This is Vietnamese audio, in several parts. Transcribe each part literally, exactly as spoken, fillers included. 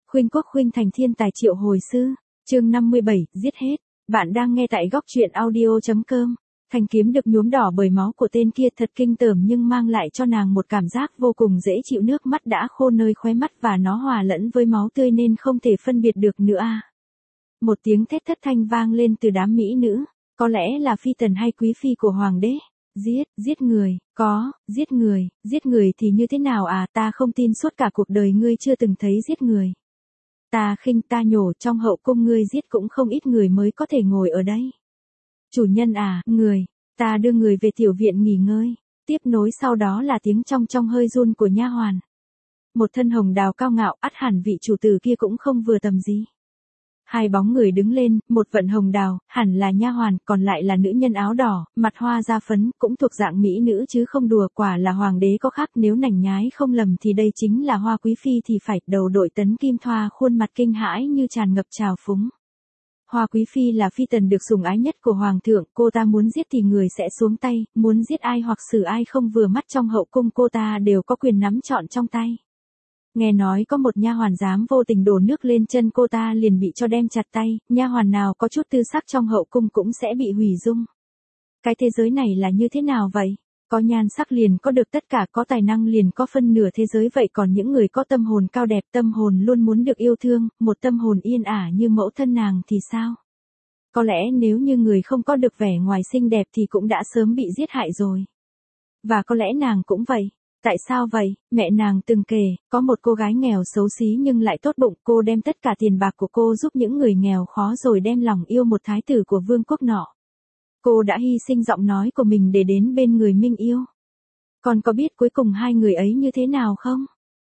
Khuynh quốc khuynh thành thiên tài triệu hồi sư, chương năm mươi bảy, giết hết. Bạn đang nghe tại góc truyện audio.com. Thanh kiếm được nhuốm đỏ bởi máu của tên kia thật kinh tởm nhưng mang lại cho nàng một cảm giác vô cùng dễ chịu, nước mắt đã khô nơi khóe mắt và nó hòa lẫn với máu tươi nên không thể phân biệt được nữa à. Một tiếng thét thất thanh vang lên từ đám mỹ nữ, có lẽ là phi tần hay quý phi của hoàng đế. Giết, giết người, có, giết người, giết người thì như thế nào à, ta không tin suốt cả cuộc đời ngươi chưa từng thấy giết người. Ta khinh ta nhổ, trong hậu cung ngươi giết cũng không ít người mới có thể ngồi ở đây. Chủ nhân à, người, ta đưa người về tiểu viện nghỉ ngơi. Tiếp nối sau đó là tiếng trong trong hơi run của nha hoàn. Một thân hồng đào cao ngạo, ắt hẳn vị chủ tử kia cũng không vừa tầm gì. Hai bóng người đứng lên, một vận hồng đào, hẳn là nha hoàn, còn lại là nữ nhân áo đỏ, mặt hoa da phấn, cũng thuộc dạng mỹ nữ chứ không đùa, quả là hoàng đế có khác, nếu nảnh nhái không lầm thì đây chính là Hoa quý phi thì phải, đầu đội tấn kim thoa, khuôn mặt kinh hãi như tràn ngập trào phúng. Hoa quý phi là phi tần được sủng ái nhất của hoàng thượng, cô ta muốn giết thì người sẽ xuống tay, muốn giết ai hoặc xử ai không vừa mắt trong hậu cung cô ta đều có quyền nắm trọn trong tay. Nghe nói có một nha hoàn dám vô tình đổ nước lên chân cô ta liền bị cho đem chặt tay, nha hoàn nào có chút tư sắc trong hậu cung cũng sẽ bị hủy dung. Cái thế giới này là như thế nào vậy? Có nhan sắc liền có được tất cả, có tài năng liền có phân nửa thế giới, vậy còn những người có tâm hồn cao đẹp, tâm hồn luôn muốn được yêu thương, một tâm hồn yên ả như mẫu thân nàng thì sao? Có lẽ nếu như người không có được vẻ ngoài xinh đẹp thì cũng đã sớm bị giết hại rồi. Và có lẽ nàng cũng vậy. Tại sao vậy? Mẹ nàng từng kể, có một cô gái nghèo xấu xí nhưng lại tốt bụng, cô đem tất cả tiền bạc của cô giúp những người nghèo khó rồi đem lòng yêu một thái tử của vương quốc nọ. Cô đã hy sinh giọng nói của mình để đến bên người mình yêu. Còn có biết cuối cùng hai người ấy như thế nào không?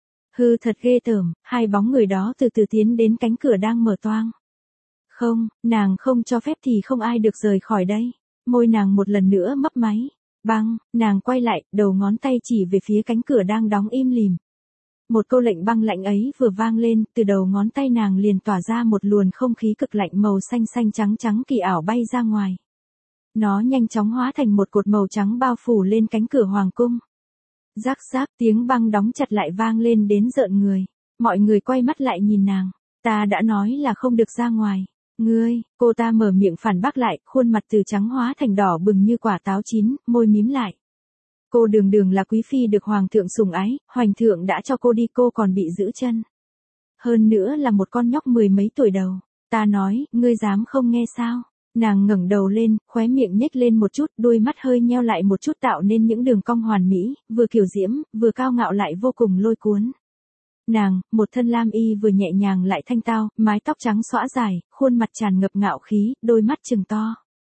Hư thật ghê tởm, hai bóng người đó từ từ tiến đến cánh cửa đang mở toang. Không, nàng không cho phép thì không ai được rời khỏi đây. Môi nàng một lần nữa mấp máy. Băng, nàng quay lại, đầu ngón tay chỉ về phía cánh cửa đang đóng im lìm. Một câu lệnh băng lạnh ấy vừa vang lên, từ đầu ngón tay nàng liền tỏa ra một luồng không khí cực lạnh màu xanh xanh trắng trắng kỳ ảo bay ra ngoài. Nó nhanh chóng hóa thành một cột màu trắng bao phủ lên cánh cửa hoàng cung. Rắc rác, tiếng băng đóng chặt lại vang lên đến rợn người. Mọi người quay mắt lại nhìn nàng. Ta đã nói là không được ra ngoài. Ngươi, cô ta mở miệng phản bác lại, khuôn mặt từ trắng hóa thành đỏ bừng như quả táo chín, môi mím lại. Cô đường đường là quý phi được hoàng thượng sủng ái, hoành thượng đã cho cô đi, cô còn bị giữ chân. Hơn nữa là một con nhóc mười mấy tuổi đầu. Ta nói, ngươi dám không nghe sao? Nàng ngẩng đầu lên, khóe miệng nhếch lên một chút, đôi mắt hơi nheo lại một chút tạo nên những đường cong hoàn mỹ, vừa kiều diễm, vừa cao ngạo lại vô cùng lôi cuốn. Nàng, một thân lam y vừa nhẹ nhàng lại thanh tao, mái tóc trắng xõa dài, khuôn mặt tràn ngập ngạo khí, đôi mắt trừng to.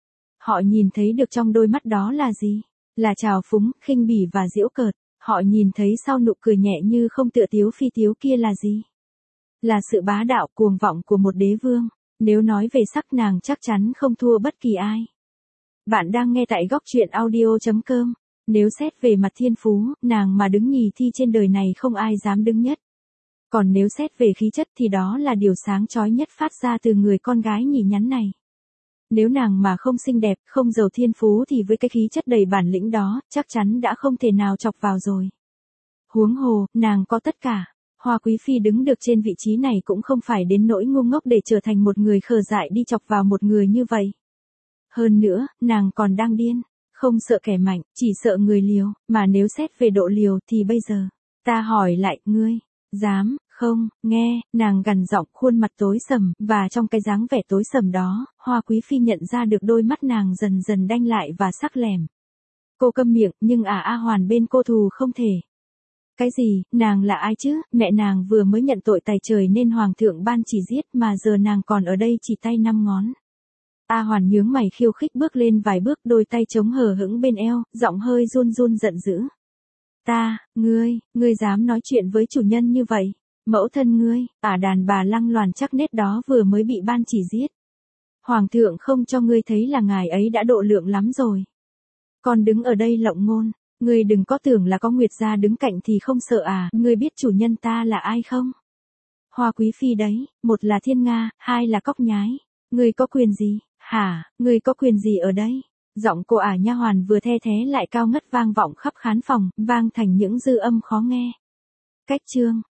Họ nhìn thấy được trong đôi mắt đó là gì? Là trào phúng, khinh bỉ và giễu cợt. Họ nhìn thấy sau nụ cười nhẹ như không tựa tiếu phi tiếu kia là gì? Là sự bá đạo cuồng vọng của một đế vương. Nếu nói về sắc nàng chắc chắn không thua bất kỳ ai. Bạn đang nghe tại góc truyện audio.com. Nếu xét về mặt thiên phú, nàng mà đứng nhì thi trên đời này không ai dám đứng nhất. Còn nếu xét về khí chất thì đó là điều sáng chói nhất phát ra từ người con gái nhì nhắn này. Nếu nàng mà không xinh đẹp, không giàu thiên phú thì với cái khí chất đầy bản lĩnh đó, chắc chắn đã không thể nào chọc vào rồi. Huống hồ, nàng có tất cả. Hoa quý phi đứng được trên vị trí này cũng không phải đến nỗi ngu ngốc để trở thành một người khờ dại đi chọc vào một người như vậy. Hơn nữa, nàng còn đang điên, không sợ kẻ mạnh, chỉ sợ người liều, mà nếu xét về độ liều thì bây giờ, ta hỏi lại, ngươi, dám, không, nghe, nàng gằn giọng, khuôn mặt tối sầm, và trong cái dáng vẻ tối sầm đó, Hoa quý phi nhận ra được đôi mắt nàng dần dần đanh lại và sắc lẻm. Cô câm miệng, nhưng à A Hoàn bên cô thù không thể. Cái gì, nàng là ai chứ, mẹ nàng vừa mới nhận tội tày trời nên hoàng thượng ban chỉ giết mà giờ nàng còn ở đây chỉ tay năm ngón. A Hoàn nhướng mày khiêu khích bước lên vài bước, đôi tay chống hờ hững bên eo, giọng hơi run run giận dữ. Ta, ngươi, ngươi dám nói chuyện với chủ nhân như vậy? Mẫu thân ngươi, ả đàn bà lăng loàn chắc nết đó vừa mới bị ban chỉ giết. Hoàng thượng không cho ngươi thấy là ngài ấy đã độ lượng lắm rồi. Còn đứng ở đây lộng ngôn. Ngươi đừng có tưởng là có Nguyệt gia đứng cạnh thì không sợ à, ngươi biết chủ nhân ta là ai không? Hoa quý phi đấy, một là thiên nga, hai là cóc nhái. Ngươi có quyền gì? Hả, ngươi có quyền gì ở đây? Giọng cô ả nha hoàn vừa the thế lại cao ngất vang vọng khắp khán phòng, vang thành những dư âm khó nghe. Cách chương,